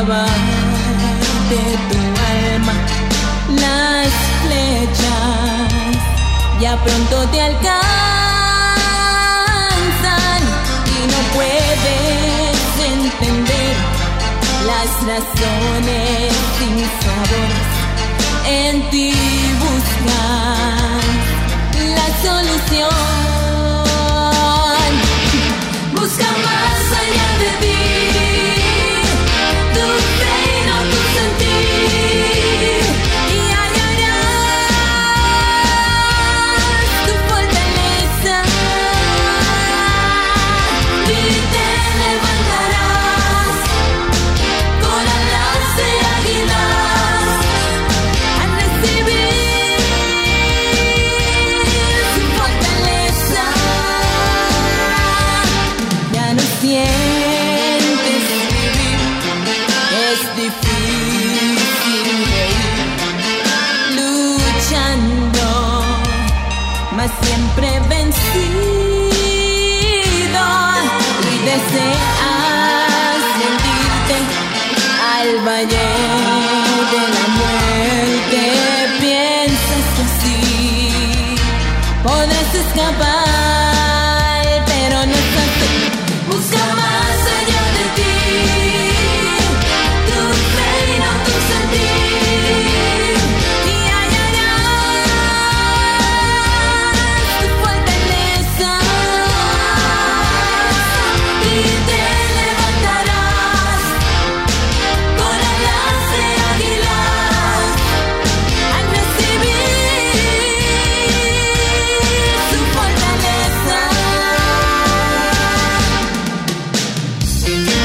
clavar de tu alma las flechas, ya pronto te alcanzan y no puedes entender las razones sin sabores. En ti buscar la solución. Busca más allá de ti, tu reino, tu sentir, y hallarás tu fortaleza, y te levantarás con alas de águilas a recibir su fortaleza. Ya no sientes vivir, es difícil reír, luchando, mas siempre vencido, y deseas rendirte al valle de la muerte. Piensas que así podrás escapar, pero no es así. Busca más allá de ti, tu reino, tu sentir, y hallarás tu fortaleza, y te levantarás con alas de águilas al recibir su fortaleza.